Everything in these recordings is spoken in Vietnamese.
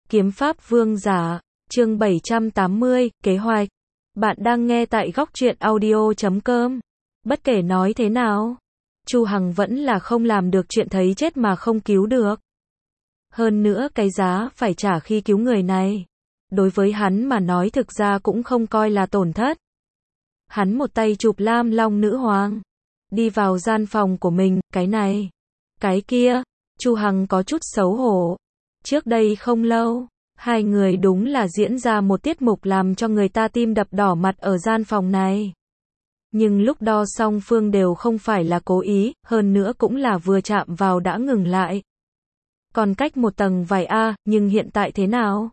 Kiếm pháp vương giả, chương 780, kế hoạch. Bạn đang nghe tại góc truyện audio.com. Bất kể nói thế nào, Chu Hằng vẫn là không làm được chuyện thấy chết mà không cứu được. Hơn nữa cái giá phải trả khi cứu người này, đối với hắn mà nói thực ra cũng không coi là tổn thất. Hắn một tay chụp Lam Long nữ hoàng, đi vào gian phòng của mình, cái này, cái kia, Chu Hằng có chút xấu hổ. Trước đây không lâu, hai người đúng là diễn ra một tiết mục làm cho người ta tim đập đỏ mặt ở gian phòng này. Nhưng lúc đó song phương đều không phải là cố ý, hơn nữa cũng là vừa chạm vào đã ngừng lại. Còn cách một tầng vài nhưng hiện tại thế nào?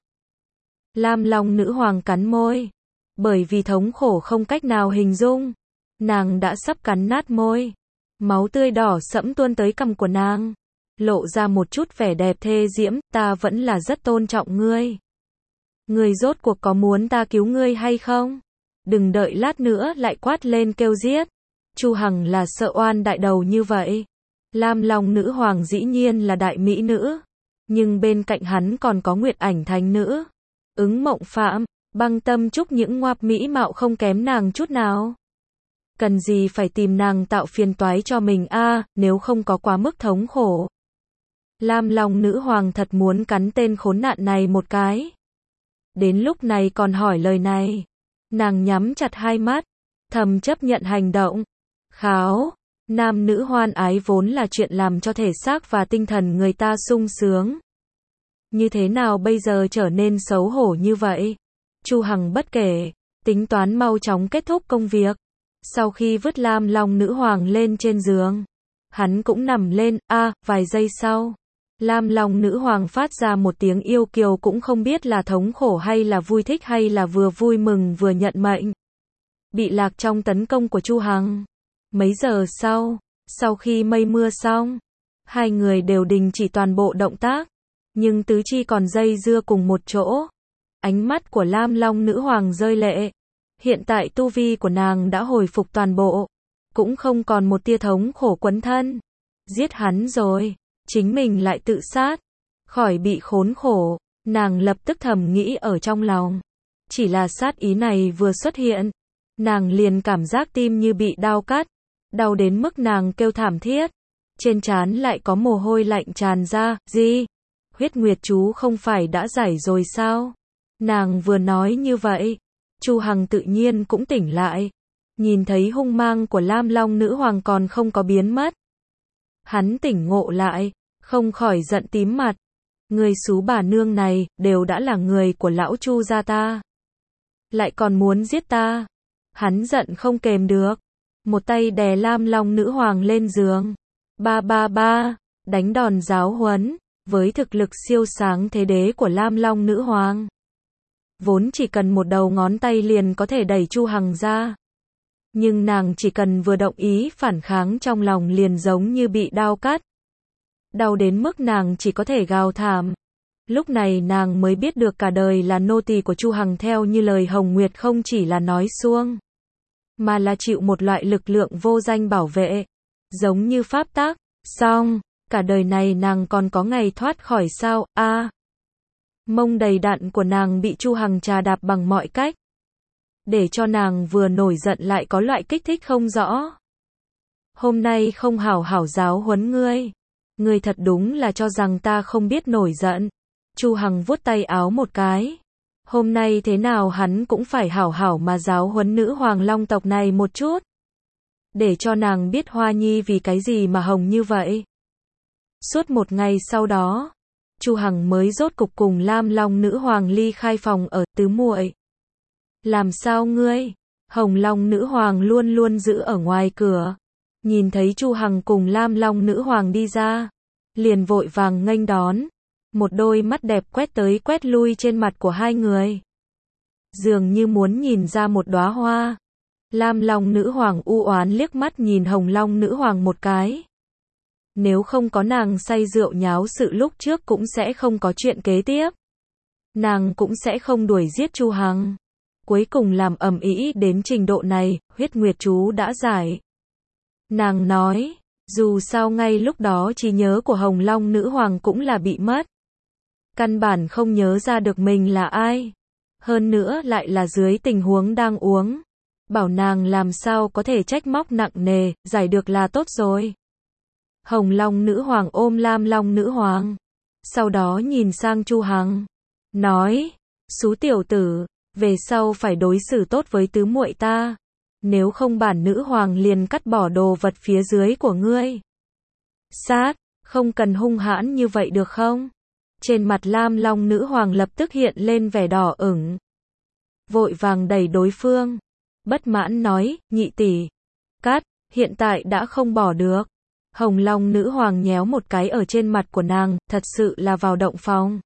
Lam Long nữ hoàng cắn môi. Bởi vì thống khổ không cách nào hình dung, nàng đã sắp cắn nát môi. Máu tươi đỏ sẫm tuôn tới cằm của nàng, lộ ra một chút vẻ đẹp thê diễm, ta vẫn là rất tôn trọng ngươi. Ngươi rốt cuộc có muốn ta cứu ngươi hay không? Đừng đợi lát nữa lại quát lên kêu giết. Chu Hằng là sợ oan đại đầu như vậy. Lam Long nữ hoàng dĩ nhiên là đại mỹ nữ, nhưng bên cạnh hắn còn có Nguyệt Ảnh thánh nữ, Ứng Mộng Phạm, Băng Tâm Trúc, những ngoạp mỹ mạo không kém nàng chút nào. Cần gì phải tìm nàng tạo phiền toái cho mình nếu không có quá mức thống khổ. Lam Long nữ hoàng thật muốn cắn tên khốn nạn này một cái. Đến lúc này còn hỏi lời này, nàng nhắm chặt hai mắt, thầm chấp nhận hành động. Kháo, nam nữ hoan ái vốn là chuyện làm cho thể xác và tinh thần người ta sung sướng. Như thế nào bây giờ trở nên xấu hổ như vậy? Chu Hằng bất kể, tính toán mau chóng kết thúc công việc. Sau khi vứt Lam Long nữ hoàng lên trên giường, hắn cũng nằm lên, vài giây sau, Lam Long nữ hoàng phát ra một tiếng yêu kiều, cũng không biết là thống khổ hay là vui thích hay là vừa vui mừng vừa nhận mệnh. Bị lạc trong tấn công của Chu Hằng. Mấy giờ sau khi mây mưa xong, hai người đều đình chỉ toàn bộ động tác, nhưng tứ chi còn dây dưa cùng một chỗ. Ánh mắt của Lam Long nữ hoàng rơi lệ. Hiện tại tu vi của nàng đã hồi phục toàn bộ, cũng không còn một tia thống khổ quấn thân. Giết hắn rồi, chính mình lại tự sát, khỏi bị khốn khổ, nàng lập tức thầm nghĩ ở trong lòng. Chỉ là sát ý này vừa xuất hiện, nàng liền cảm giác tim như bị đao cắt, đau đến mức nàng kêu thảm thiết. Trên trán lại có mồ hôi lạnh tràn ra. Gì? Huyết Nguyệt chú không phải đã giải rồi sao? Nàng vừa nói như vậy, Chu Hằng tự nhiên cũng tỉnh lại, nhìn thấy hung mang của Lam Long nữ hoàng còn không có biến mất. Hắn tỉnh ngộ lại, không khỏi giận tím mặt. Người xú bà nương này, đều đã là người của lão Chu gia ta, lại còn muốn giết ta. Hắn giận không kềm được, một tay đè Lam Long nữ hoàng lên giường. Đánh đòn giáo huấn. Với thực lực siêu sáng thế đế của Lam Long nữ hoàng, vốn chỉ cần một đầu ngón tay liền có thể đẩy Chu Hằng ra. Nhưng nàng chỉ cần vừa động ý phản kháng, trong lòng liền giống như bị đao cắt. Đau đến mức nàng chỉ có thể gào thảm. Lúc này nàng mới biết được cả đời là nô tỳ của Chu Hằng, theo như lời Hồng Nguyệt không chỉ là nói suông, mà là chịu một loại lực lượng vô danh bảo vệ, giống như pháp tắc. Xong, cả đời này nàng còn có ngày thoát khỏi sao? Mông đầy đặn của nàng bị Chu Hằng trà đạp bằng mọi cách, để cho nàng vừa nổi giận lại có loại kích thích không rõ. Hôm nay không hảo hảo giáo huấn ngươi, ngươi thật đúng là cho rằng ta không biết nổi giận. Chu Hằng vuốt tay áo một cái. Hôm nay thế nào hắn cũng phải hảo hảo mà giáo huấn nữ hoàng Long tộc này một chút, để cho nàng biết Hoa Nhi vì cái gì mà hồng như vậy. Suốt một ngày sau đó, Chu Hằng mới rốt cục cùng Lam Long nữ hoàng ly khai phòng ở. Tứ muội, làm sao ngươi? Hồng Long nữ hoàng luôn luôn giữ ở ngoài cửa, nhìn thấy Chu Hằng cùng Lam Long nữ hoàng đi ra, liền vội vàng nghênh đón, một đôi mắt đẹp quét tới quét lui trên mặt của hai người, dường như muốn nhìn ra một đóa hoa. Lam Long nữ hoàng u oán liếc mắt nhìn Hồng Long nữ hoàng một cái. Nếu không có nàng say rượu nháo sự lúc trước cũng sẽ không có chuyện kế tiếp. Nàng cũng sẽ không đuổi giết Chu Hằng. Cuối cùng làm ầm ĩ đến trình độ này, huyết nguyệt chú đã giải. Nàng nói, dù sao ngay lúc đó trí nhớ của Hồng Long nữ hoàng cũng là bị mất. căn bản không nhớ ra được mình là ai. Hơn nữa lại là dưới tình huống đang uống. Bảo nàng làm sao có thể trách móc nặng nề, giải được là tốt rồi. Hồng Long nữ hoàng ôm Lam Long nữ hoàng. Sau đó nhìn sang Chu Hằng. Nói, xú tiểu tử, về sau phải đối xử tốt với tứ muội ta. Nếu không bản nữ hoàng liền cắt bỏ đồ vật phía dưới của ngươi. Sát, không cần hung hãn như vậy được không? Trên mặt Lam Long nữ hoàng lập tức hiện lên vẻ đỏ ửng. Vội vàng đẩy đối phương. Bất mãn nói, nhị tỷ. Cắt, hiện tại đã không bỏ được. Hồng Long nữ hoàng nhéo một cái ở trên mặt của nàng, thật sự là vào động phòng.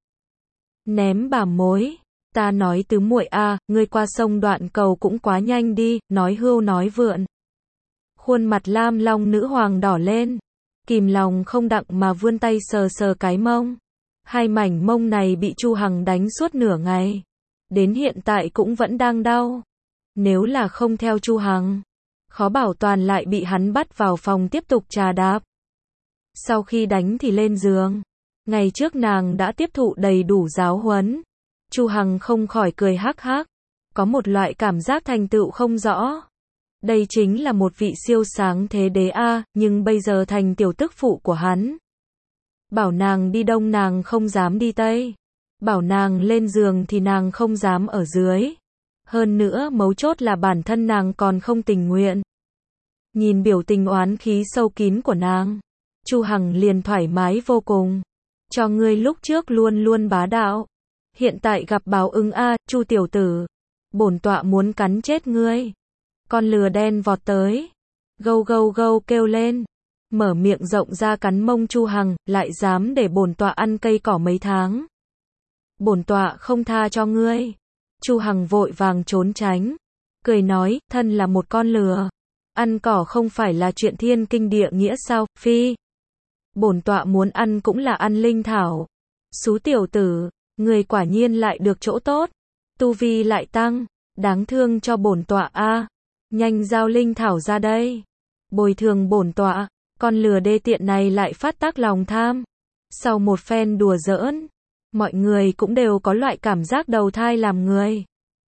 Ném bà mối. Ta nói tứ muội a, ngươi qua sông Đoạn Cầu cũng quá nhanh đi, nói hưu nói vượn. Khuôn mặt Lam Long nữ hoàng đỏ lên. Kìm lòng không đặng mà vươn tay sờ sờ cái mông. Hai mảnh mông này bị Chu Hằng đánh suốt nửa ngày. Đến hiện tại cũng vẫn đang đau. Nếu là không theo Chu Hằng, khó bảo toàn lại bị hắn bắt vào phòng tiếp tục trà đạp. Sau khi đánh thì lên giường. Ngày trước nàng đã tiếp thụ đầy đủ giáo huấn. Chu Hằng không khỏi cười hắc hắc. Có một loại cảm giác thành tựu không rõ. Đây chính là một vị siêu sáng thế đế a, nhưng bây giờ thành tiểu tức phụ của hắn. Bảo nàng đi đông nàng không dám đi tây. Bảo nàng lên giường thì nàng không dám ở dưới. Hơn nữa mấu chốt là bản thân nàng còn không tình nguyện. Nhìn biểu tình oán khí sâu kín của nàng, Chu Hằng liền thoải mái vô cùng. Cho ngươi lúc trước luôn luôn bá đạo. Hiện tại gặp báo ứng a, Chu tiểu tử. Bổn tọa muốn cắn chết ngươi. Con lừa đen vọt tới. Gâu gâu gâu kêu lên. Mở miệng rộng ra cắn mông Chu Hằng, lại dám để bổn tọa ăn cây cỏ mấy tháng. Bổn tọa không tha cho ngươi. Chu Hằng vội vàng trốn tránh. Cười nói, thân là một con lừa. Ăn cỏ không phải là chuyện thiên kinh địa nghĩa sao, phi. Bổn tọa muốn ăn cũng là ăn linh thảo. Xú tiểu tử, người quả nhiên lại được chỗ tốt. Tu vi lại tăng, đáng thương cho bổn tọa a. Nhanh giao linh thảo ra đây. Bồi thường bổn tọa, con lừa đê tiện này lại phát tác lòng tham. Sau một phen đùa giỡn, mọi người cũng đều có loại cảm giác đầu thai làm người.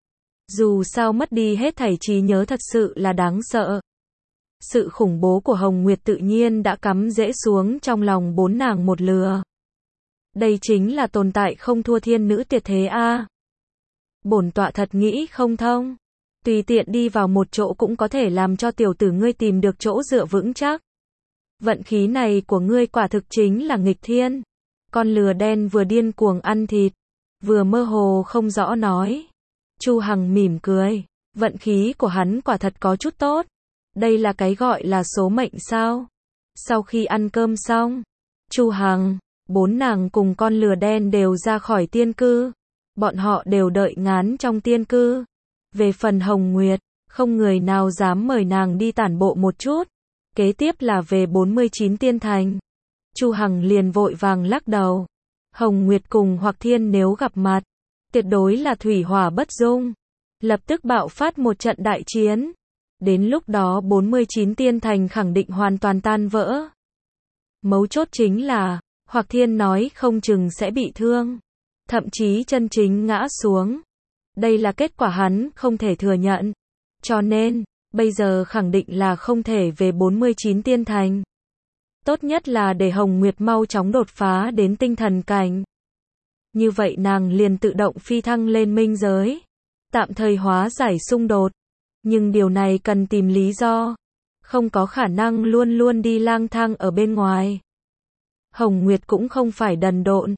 Dù sao mất đi hết thảy trí nhớ thật sự là đáng sợ. Sự khủng bố của Hồng Nguyệt tự nhiên đã cắm rễ xuống trong lòng bốn nàng một lừa. Đây chính là tồn tại không thua thiên nữ tuyệt thế a. Bổn tọa thật nghĩ không thông. Tùy tiện đi vào một chỗ cũng có thể làm cho tiểu tử ngươi tìm được chỗ dựa vững chắc. Vận khí này của ngươi quả thực chính là nghịch thiên. Con lừa đen vừa điên cuồng ăn thịt, vừa mơ hồ không rõ nói. Chu Hằng mỉm cười, vận khí của hắn quả thật có chút tốt. Đây là cái gọi là số mệnh sao? Sau khi ăn cơm xong, Chu Hằng, bốn nàng cùng con lừa đen đều ra khỏi tiên cư. Bọn họ đều đợi ngán trong tiên cư. Về phần Hồng Nguyệt, không người nào dám mời nàng đi tản bộ một chút. Kế tiếp là về 49 tiên thành. Chu Hằng liền vội vàng lắc đầu. Hồng Nguyệt cùng Hoặc Thiên nếu gặp mặt, tuyệt đối là thủy hỏa bất dung. Lập tức bạo phát một trận đại chiến. Đến lúc đó 49 tiên thành khẳng định hoàn toàn tan vỡ. Mấu chốt chính là, Hoặc Thiên nói không chừng sẽ bị thương. Thậm chí chân chính ngã xuống. Đây là kết quả hắn không thể thừa nhận. Cho nên, bây giờ khẳng định là không thể về 49 tiên thành. Tốt nhất là để Hồng Nguyệt mau chóng đột phá đến tinh thần cảnh. Như vậy nàng liền tự động phi thăng lên minh giới. Tạm thời hóa giải xung đột. Nhưng điều này cần tìm lý do. Không có khả năng luôn luôn đi lang thang ở bên ngoài. Hồng Nguyệt cũng không phải đần độn.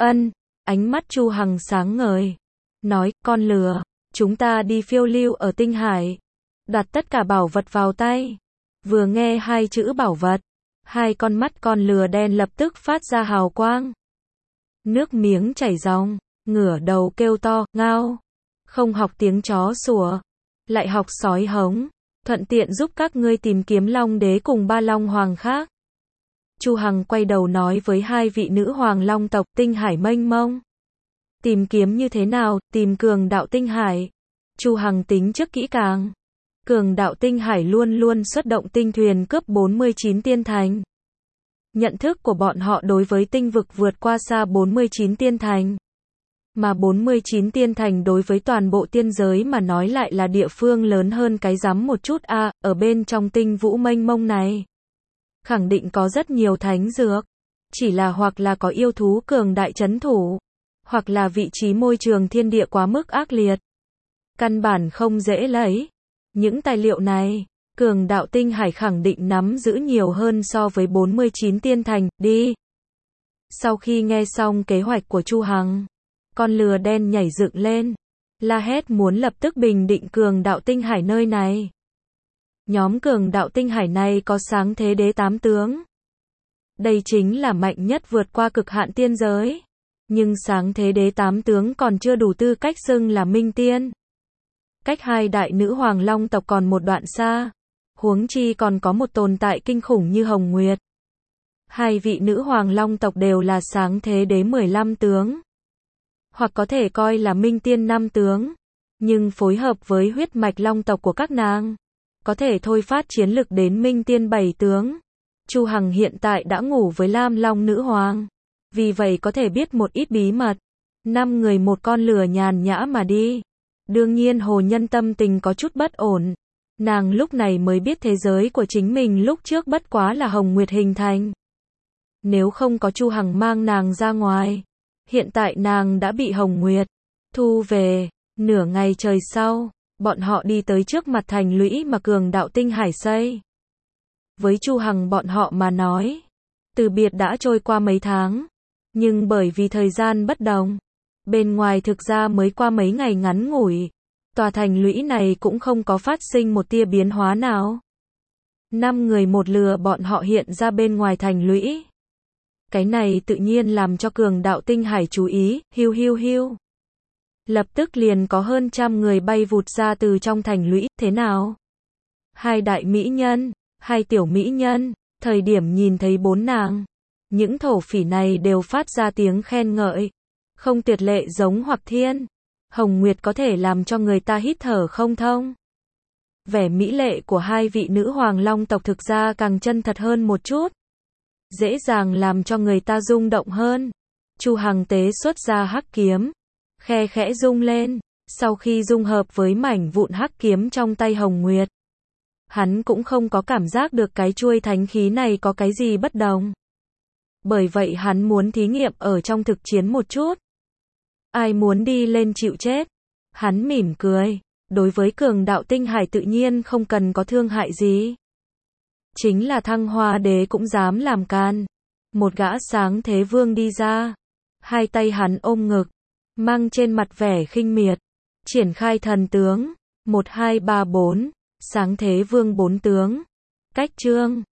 Ánh mắt Chu Hằng sáng ngời. Nói, con lừa, chúng ta đi phiêu lưu ở tinh hải. Đặt tất cả bảo vật vào tay. Vừa nghe hai chữ bảo vật, hai con mắt con lừa đen lập tức phát ra hào quang. Nước miếng chảy ròng, ngửa đầu kêu to, ngao. Không học tiếng chó sủa, lại học sói hống. Thuận tiện giúp các ngươi tìm kiếm Long Đế cùng ba Long Hoàng khác. Chu Hằng quay đầu nói với hai vị nữ hoàng Long tộc, tinh hải mênh mông. Tìm kiếm như thế nào? Tìm cường đạo tinh hải. Chu Hằng tính trước kỹ càng. Cường đạo tinh hải luôn luôn xuất động tinh thuyền cướp 49 tiên thành. Nhận thức của bọn họ đối với tinh vực vượt qua xa 49 tiên thành. Mà 49 tiên thành đối với toàn bộ tiên giới mà nói lại là địa phương lớn hơn cái rắm một chút a, ở bên trong tinh vũ mênh mông này. Khẳng định có rất nhiều thánh dược. Chỉ là hoặc là có yêu thú cường đại trấn thủ, hoặc là vị trí môi trường thiên địa quá mức ác liệt. Căn bản không dễ lấy. Những tài liệu này, Cường Đạo Tinh Hải khẳng định nắm giữ nhiều hơn so với 49 tiên thành, đi. Sau khi nghe xong kế hoạch của Chu Hằng, con lừa đen nhảy dựng lên, la hét muốn lập tức bình định Cường Đạo Tinh Hải nơi này. Nhóm Cường Đạo Tinh Hải này có Sáng Thế Đế 8 tướng. Đây chính là mạnh nhất vượt qua cực hạn tiên giới. Nhưng Sáng Thế Đế 8 tướng còn chưa đủ tư cách xưng là minh tiên. Cách hai đại nữ hoàng long tộc còn một đoạn xa. Huống chi còn có một tồn tại kinh khủng như Hồng Nguyệt. Hai vị nữ hoàng long tộc đều là Sáng Thế Đế 15 tướng. Hoặc có thể coi là minh tiên 5 tướng. Nhưng phối hợp với huyết mạch long tộc của các nàng, có thể thôi phát chiến lực đến minh tiên 7 tướng. Chu Hằng hiện tại đã ngủ với Lam Long nữ hoàng. Vì vậy có thể biết một ít bí mật. 5 người một con lừa nhàn nhã mà đi. Đương nhiên Hồ Nhân tâm tình có chút bất ổn. Nàng lúc này mới biết thế giới của chính mình lúc trước bất quá là Hồng Nguyệt hình thành. Nếu không có Chu Hằng mang nàng ra ngoài, hiện tại nàng đã bị Hồng Nguyệt thu về. Nửa ngày trời sau, bọn họ đi tới trước mặt thành lũy mà Cường Đạo Tinh Hải xây. Với Chu Hằng bọn họ mà nói, từ biệt đã trôi qua mấy tháng, nhưng bởi vì thời gian bất đồng, bên ngoài thực ra mới qua mấy ngày ngắn ngủi, tòa thành lũy này cũng không có phát sinh một tia biến hóa nào. 5 người một lừa bọn họ hiện ra bên ngoài thành lũy. Cái này tự nhiên làm cho Cường Đạo Tinh Hải chú ý, hiu hiu hiu. Lập tức liền có hơn 100 người bay vụt ra từ trong thành lũy, thế nào? 2 đại mỹ nhân, 2 tiểu mỹ nhân, thời điểm nhìn thấy 4 nàng. Những thổ phỉ này đều phát ra tiếng khen ngợi. Không tuyệt lệ giống Hoặc Thiên. Hồng Nguyệt có thể làm cho người ta hít thở không thông. Vẻ mỹ lệ của 2 vị nữ hoàng long tộc thực ra càng chân thật hơn một chút. Dễ dàng làm cho người ta rung động hơn. Chu Hằng tế xuất ra hắc kiếm. Khe khẽ rung lên. Sau khi dung hợp với mảnh vụn hắc kiếm trong tay Hồng Nguyệt, hắn cũng không có cảm giác được cái chuôi thánh khí này có cái gì bất đồng. Bởi vậy hắn muốn thí nghiệm ở trong thực chiến một chút. Ai muốn đi lên chịu chết? Hắn mỉm cười. Đối với Cường Đạo Tinh Hải tự nhiên không cần có thương hại gì. Chính là Thăng Hoa Đế cũng dám làm can. Một gã Sáng Thế Vương đi ra. 2 tay hắn ôm ngực, mang trên mặt vẻ khinh miệt. Triển khai thần tướng. 1, 2, 3, 4. Sáng Thế Vương 4 tướng. Cách chương.